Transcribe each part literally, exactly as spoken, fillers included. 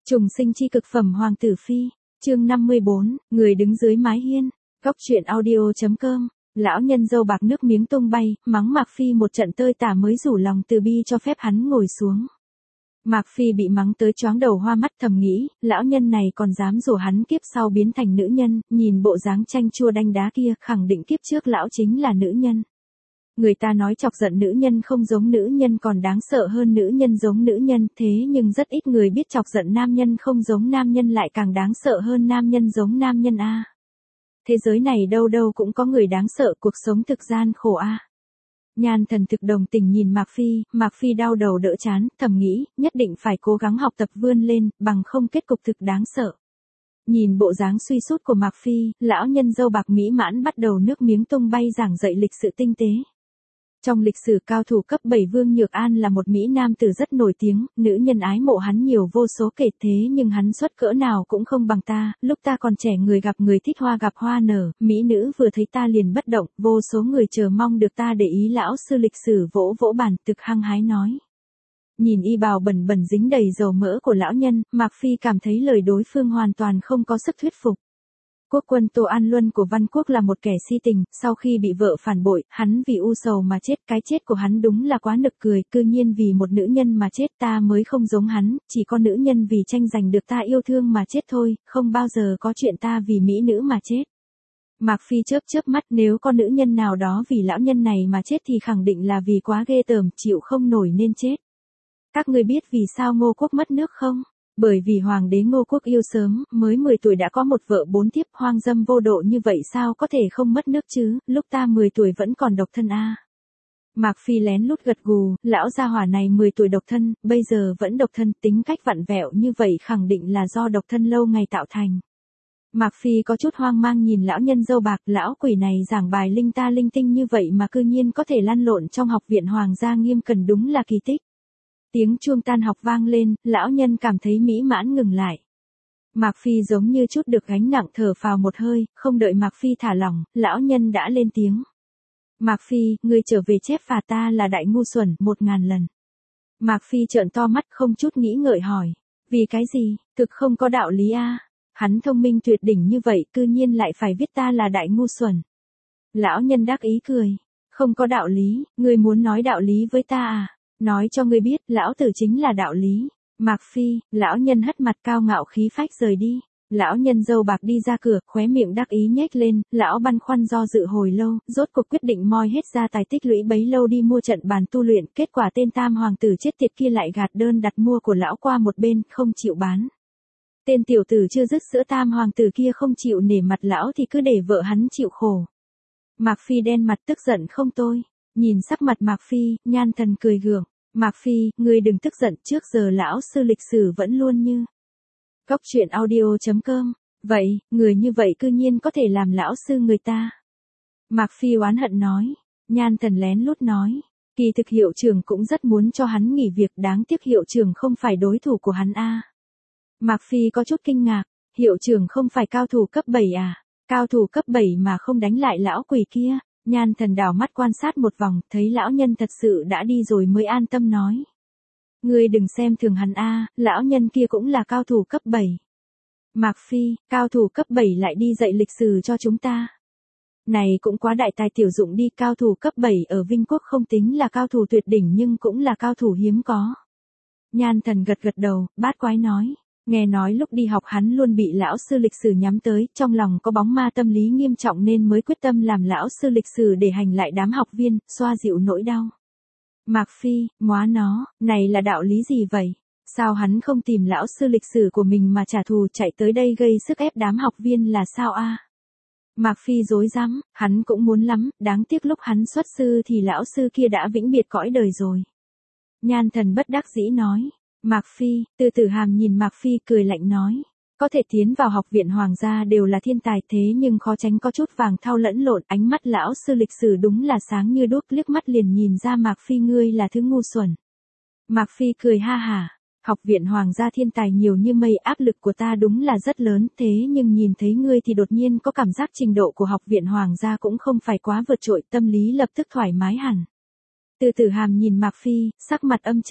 Trùng sinh chi cực phẩm Hoàng tử phi, chương năm mươi bốn, người đứng dưới mái hiên, góc truyện audio.com. Lão nhân dâu bạc nước miếng tung bay, mắng Mạc Phi một trận tơi tả mới rủ lòng từ bi cho phép hắn ngồi xuống. Mạc Phi bị mắng tới choáng đầu hoa mắt, thầm nghĩ, lão nhân này còn dám rủ hắn kiếp sau biến thành nữ nhân, nhìn bộ dáng chanh chua đanh đá kia, khẳng định kiếp trước lão chính là nữ nhân. Người ta nói chọc giận nữ nhân không giống nữ nhân còn đáng sợ hơn nữ nhân giống nữ nhân, thế nhưng rất ít người biết chọc giận nam nhân không giống nam nhân lại càng đáng sợ hơn nam nhân giống nam nhân a. Thế giới này đâu đâu cũng có người đáng sợ, cuộc sống thực gian khổ a. Nhan Thần thực đồng tình nhìn Mạc Phi, Mạc Phi đau đầu đỡ chán, thầm nghĩ, nhất định phải cố gắng học tập vươn lên, bằng không kết cục thực đáng sợ. Nhìn bộ dáng suy sút của Mạc Phi, lão nhân dâu bạc mỹ mãn bắt đầu nước miếng tung bay giảng dạy lịch sự tinh tế. Trong lịch sử cao thủ cấp bảy Vương Nhược An là một mỹ nam tử rất nổi tiếng, nữ nhân ái mộ hắn nhiều vô số kể, thế nhưng hắn xuất cỡ nào cũng không bằng ta, lúc ta còn trẻ người gặp người thích hoa gặp hoa nở, mỹ nữ vừa thấy ta liền bất động, vô số người chờ mong được ta để ý. Lão sư lịch sử vỗ vỗ bàn thực hăng hái nói. Nhìn y bào bẩn bẩn dính đầy dầu mỡ của lão nhân, Mạc Phi cảm thấy lời đối phương hoàn toàn không có sức thuyết phục. Quốc quân Tô An Luân của Văn Quốc là một kẻ si tình, sau khi bị vợ phản bội, hắn vì u sầu mà chết, cái chết của hắn đúng là quá nực cười, cư nhiên vì một nữ nhân mà chết. Ta mới không giống hắn, chỉ có nữ nhân vì tranh giành được ta yêu thương mà chết thôi, không bao giờ có chuyện ta vì mỹ nữ mà chết. Mạc Phi chớp chớp mắt, nếu có nữ nhân nào đó vì lão nhân này mà chết thì khẳng định là vì quá ghê tởm, chịu không nổi nên chết. Các người biết vì sao Ngô Quốc mất nước không? Bởi vì hoàng đế Ngô Quốc yêu sớm, mới mười tuổi đã có một vợ bốn thiếp, hoang dâm vô độ như vậy sao có thể không mất nước chứ, lúc ta mười tuổi vẫn còn độc thân a. À. Mạc Phi lén lút gật gù, lão gia hỏa này mười tuổi độc thân, bây giờ vẫn độc thân, tính cách vặn vẹo như vậy khẳng định là do độc thân lâu ngày tạo thành. Mạc Phi có chút hoang mang nhìn lão nhân dâu bạc, lão quỷ này giảng bài linh ta linh tinh như vậy mà cư nhiên có thể lăn lộn trong học viện Hoàng gia Nghiêm Cần, đúng là kỳ tích. Tiếng chuông tan học vang lên, lão nhân cảm thấy mỹ mãn ngừng lại. Mạc Phi giống như chút được gánh nặng thở phào một hơi, không đợi Mạc Phi thả lỏng, lão nhân đã lên tiếng. Mạc Phi, ngươi trở về chép phạt ta là đại ngu xuẩn một ngàn lần. Mạc Phi trợn to mắt không chút nghĩ ngợi hỏi. Vì cái gì, thực không có đạo lý a. À? Hắn thông minh tuyệt đỉnh như vậy cư nhiên lại phải viết ta là đại ngu xuẩn. Lão nhân đắc ý cười. Không có đạo lý, ngươi muốn nói đạo lý với ta à? Nói cho ngươi biết, lão tử chính là đạo lý. Mạc Phi, lão nhân hất mặt cao ngạo khí phách rời đi. Lão nhân dâu bạc đi ra cửa, khóe miệng đắc ý nhếch lên, lão băn khoăn do dự hồi lâu, rốt cuộc quyết định moi hết gia tài tích lũy bấy lâu đi mua trận bàn tu luyện, kết quả tên tam hoàng tử chết tiệt kia lại gạt đơn đặt mua của lão qua một bên, không chịu bán. Tên tiểu tử chưa dứt sữa tam hoàng tử kia không chịu nể mặt lão thì cứ để vợ hắn chịu khổ. Mạc Phi đen mặt tức giận không tôi. Nhìn sắc mặt Mạc Phi, Nhan Thần cười gượng. Mạc Phi, ngươi đừng tức giận, trước giờ lão sư lịch sử vẫn luôn như. Góc truyện audio.com. Vậy, người như vậy cư nhiên có thể làm lão sư người ta. Mạc Phi oán hận nói. Nhan Thần lén lút nói. Kỳ thực hiệu trưởng cũng rất muốn cho hắn nghỉ việc, đáng tiếc hiệu trưởng không phải đối thủ của hắn a. À. Mạc Phi có chút kinh ngạc. Hiệu trưởng không phải cao thủ cấp bảy à? Cao thủ cấp bảy mà không đánh lại lão quỷ kia. Nhan Thần đảo mắt quan sát một vòng, thấy lão nhân thật sự đã đi rồi mới an tâm nói. Ngươi đừng xem thường hắn a, à, lão nhân kia cũng là cao thủ cấp bảy. Mạc Phi, cao thủ cấp bảy lại đi dạy lịch sử cho chúng ta. Này cũng quá đại tài tiểu dụng đi, cao thủ cấp bảy ở Vinh Quốc không tính là cao thủ tuyệt đỉnh nhưng cũng là cao thủ hiếm có. Nhan Thần gật gật đầu, bát quái nói. Nghe nói lúc đi học hắn luôn bị lão sư lịch sử nhắm tới, trong lòng có bóng ma tâm lý nghiêm trọng nên mới quyết tâm làm lão sư lịch sử để hành lại đám học viên, xoa dịu nỗi đau. Mạc Phi, móa nó, này là đạo lý gì vậy? Sao hắn không tìm lão sư lịch sử của mình mà trả thù chạy tới đây gây sức ép đám học viên là sao a? À? Mạc Phi rối rắm, hắn cũng muốn lắm, đáng tiếc lúc hắn xuất sư thì lão sư kia đã vĩnh biệt cõi đời rồi. Nhan Thần bất đắc dĩ nói. Mạc Phi, Từ Tử Hàm nhìn Mạc Phi cười lạnh nói. Có thể tiến vào học viện Hoàng gia đều là thiên tài thế nhưng khó tránh có chút vàng thau lẫn lộn, ánh mắt lão sư lịch sử đúng là sáng như đuốc, liếc mắt liền nhìn ra Mạc Phi ngươi là thứ ngu xuẩn. Mạc Phi cười ha hả. Học viện Hoàng gia thiên tài nhiều như mây, áp lực của ta đúng là rất lớn, thế nhưng nhìn thấy ngươi thì đột nhiên có cảm giác trình độ của học viện Hoàng gia cũng không phải quá vượt trội, tâm lý lập tức thoải mái hẳn. Từ Tử Hàm nhìn Mạc Phi, sắc mặt âm trầm.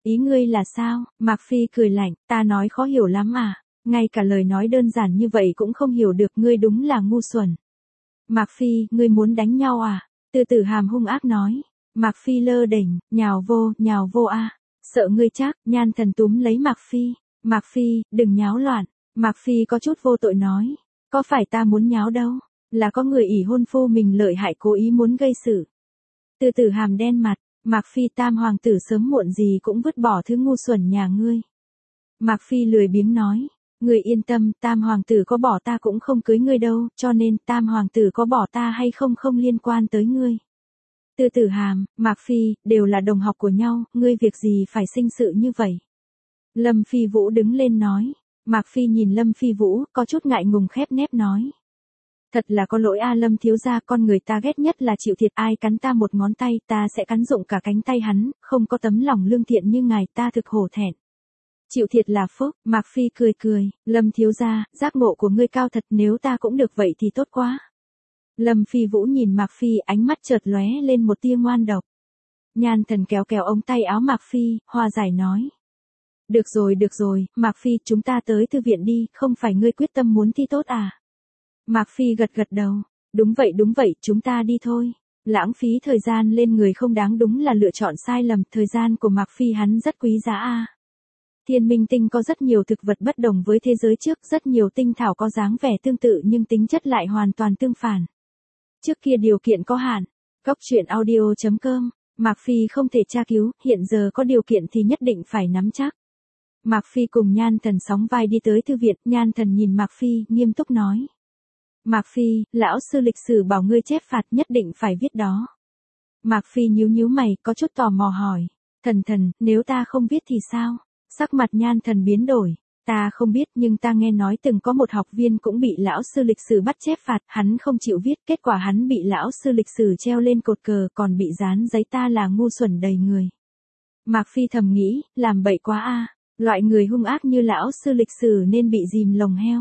Ý ngươi là sao? Mạc Phi cười lạnh, ta nói khó hiểu lắm à, ngay cả lời nói đơn giản như vậy cũng không hiểu được, ngươi đúng là ngu xuẩn. Mạc Phi, ngươi muốn đánh nhau à? Từ Tử Hàm hung ác nói. Mạc Phi lơ đễnh, nhào vô, nhào vô a. Sợ ngươi chắc, Nhan Thần túm lấy Mạc Phi. Mạc Phi, đừng nháo loạn. Mạc Phi có chút vô tội nói. Có phải ta muốn nháo đâu, là có người ỷ hôn phu mình lợi hại cố ý muốn gây sự. Từ Tử Hàm đen mặt, Mạc Phi, tam hoàng tử sớm muộn gì cũng vứt bỏ thứ ngu xuẩn nhà ngươi. Mạc Phi lười biếng nói. Ngươi yên tâm, tam hoàng tử có bỏ ta cũng không cưới ngươi đâu, cho nên tam hoàng tử có bỏ ta hay không không liên quan tới ngươi. Từ Tử Hàm, Mạc Phi, đều là đồng học của nhau, ngươi việc gì phải sinh sự như vậy. Lâm Phi Vũ đứng lên nói. Mạc Phi nhìn Lâm Phi Vũ, có chút ngại ngùng khép nép nói. Thật là có lỗi a Lâm thiếu gia, con người ta ghét nhất là chịu thiệt, ai cắn ta một ngón tay ta sẽ cắn rụng cả cánh tay hắn, không có tấm lòng lương thiện như ngài ta thực hổ thẹn. Chịu thiệt là phúc, Mạc Phi cười cười, Lâm thiếu gia, giác ngộ của ngươi cao thật, nếu ta cũng được vậy thì tốt quá. Lâm Phi Vũ nhìn Mạc Phi, ánh mắt chợt lóe lên một tia ngoan độc. Nhan Thần kéo kéo ống tay áo Mạc Phi, hòa giải nói. Được rồi được rồi, Mạc Phi, chúng ta tới thư viện đi, không phải ngươi quyết tâm muốn thi tốt à? Mạc Phi gật gật đầu, đúng vậy đúng vậy, chúng ta đi thôi. Lãng phí thời gian lên người không đáng, đúng là lựa chọn sai lầm, thời gian của Mạc Phi hắn rất quý giá a. Thiên Minh Tinh có rất nhiều thực vật bất đồng với thế giới trước, rất nhiều tinh thảo có dáng vẻ tương tự nhưng tính chất lại hoàn toàn tương phản. Trước kia điều kiện có hạn. Góc truyện audio chấm com, Mạc Phi không thể tra cứu, hiện giờ có điều kiện thì nhất định phải nắm chắc. Mạc Phi cùng Nhan Thần sóng vai đi tới thư viện, Nhan Thần nhìn Mạc Phi, nghiêm túc nói. Mạc Phi, lão sư lịch sử bảo ngươi chép phạt nhất định phải viết đó. Mạc Phi nhíu nhíu mày, có chút tò mò hỏi. Thần thần, nếu ta không viết thì sao? Sắc mặt Nhan Thần biến đổi. Ta không biết nhưng ta nghe nói từng có một học viên cũng bị lão sư lịch sử bắt chép phạt, hắn không chịu viết, kết quả hắn bị lão sư lịch sử treo lên cột cờ còn bị dán giấy, ta là ngu xuẩn đầy người. Mạc Phi thầm nghĩ, làm bậy quá a, loại người hung ác như lão sư lịch sử nên bị dìm lồng heo.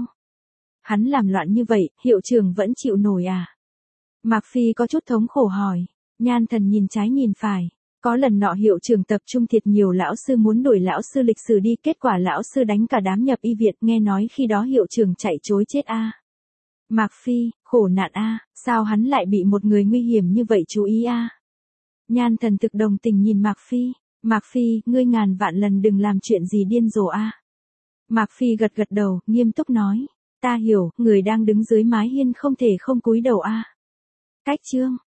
Hắn làm loạn như vậy, hiệu trưởng vẫn chịu nổi à? Mạc Phi có chút thống khổ hỏi. Nhan Thần nhìn trái nhìn phải. Có lần nọ hiệu trưởng tập trung thiệt nhiều lão sư muốn đuổi lão sư lịch sử đi, kết quả lão sư đánh cả đám nhập y viện, nghe nói khi đó hiệu trưởng chạy trối chết a. À. Mạc Phi, khổ nạn a, à, sao hắn lại bị một người nguy hiểm như vậy chú ý a? À. Nhan Thần thực đồng tình nhìn Mạc Phi. Mạc Phi, ngươi ngàn vạn lần đừng làm chuyện gì điên rồ a. À. Mạc Phi gật gật đầu, nghiêm túc nói. Ta hiểu, người đang đứng dưới mái hiên không thể không cúi đầu a. À. Cách chương